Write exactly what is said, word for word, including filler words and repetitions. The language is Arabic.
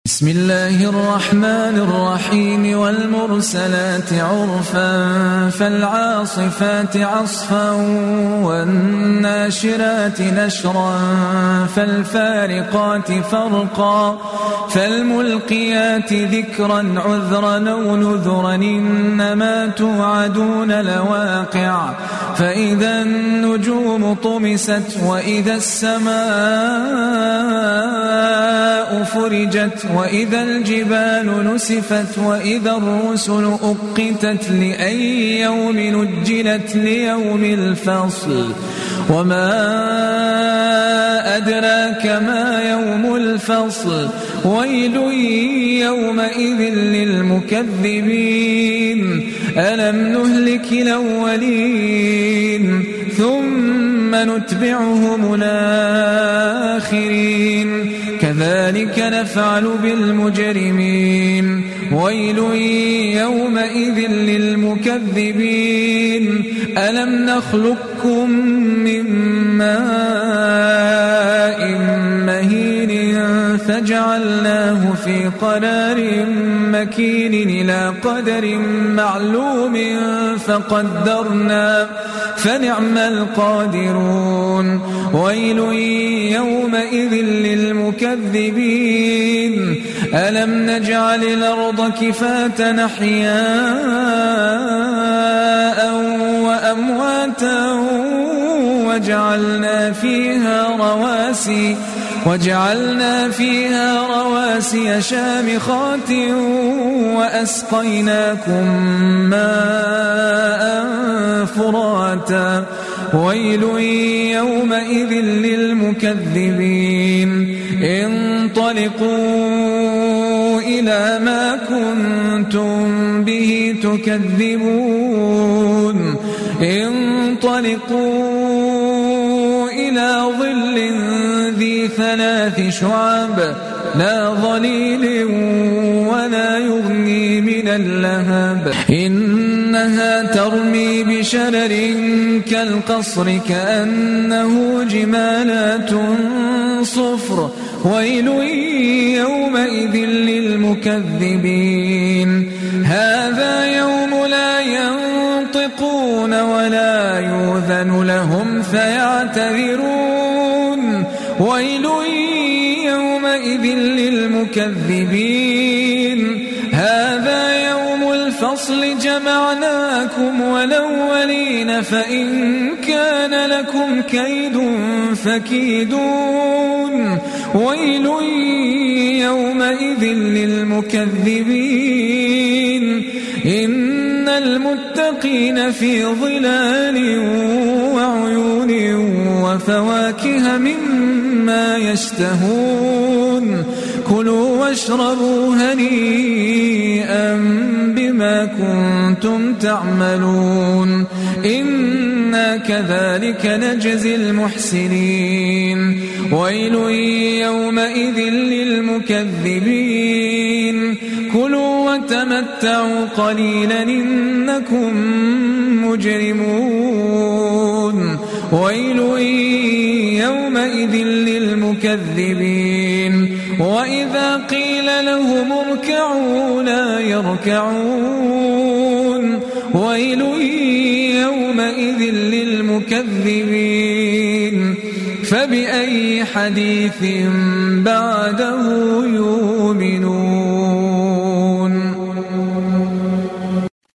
بسم الله الرحمن الرحيم والمرسلات عرفا فالعاصفات عصفا والناشرات نشرا فالفارقات فرقا فالملقيات ذكرا عذرا أو نذرا إنما توعدون لواقع فإذا النجوم طمست وإذا السماء فرجت وإذا الجبال نسفت وإذا الرسل أقتت لأي يوم نجلت ليوم الفصل وما أدراك ما يوم الفصل ويل يومئذ للمكذبين ألم نهلك الأولين ثم نتبعهم الآخرين كذلك نفعل بالمجرمين ويل يومئذ للمكذبين ألم نخلقكم من ماء مهين فجعلناه في قرار مكين إلى قدر معلوم فقدرنا فنعم القادرون ويل يومئذ للمكذبين ألم نجعل الأرض كفاة أحياء وأمواتا وجعلنا فيها رواسي وجعلنا فيها رواسي شامخات وأسقيناكم ماء فراتا ويل يومئذ للمكذبين انطلقوا إلى ما كنتم به تكذبون انطلقوا إلى ظل ذي ثلاث شعب لا ظليل ولا يغني من اللهب إنها ترمي بشرر كالقصر كأنه جمالات صفر ويل يومئذ للمكذبين هذا يوم لا ينطقون ولا يؤذن لهم فيعتذرون ويل يومئذ للمكذبين هذا يوم الفصل جمعناكم والأولين فإن كان لكم كيد فكيدون ويل يومئذ للمكذبين إن المتقين في ظلال وعيون وفواكه مما يشتهون كلوا واشربوا هنيئا بما كنتم تعملون إنا كذلك نجزي المحسنين ويل يومئذ للمكذبين كلوا وتمتعوا قليلا إنكم مجرمون ويل يومئذ للمكذبين وإذا قيل لهم اركعوا لا يركعون ويل يومئذ للمكذبين فبأي حديث بعده يؤمنون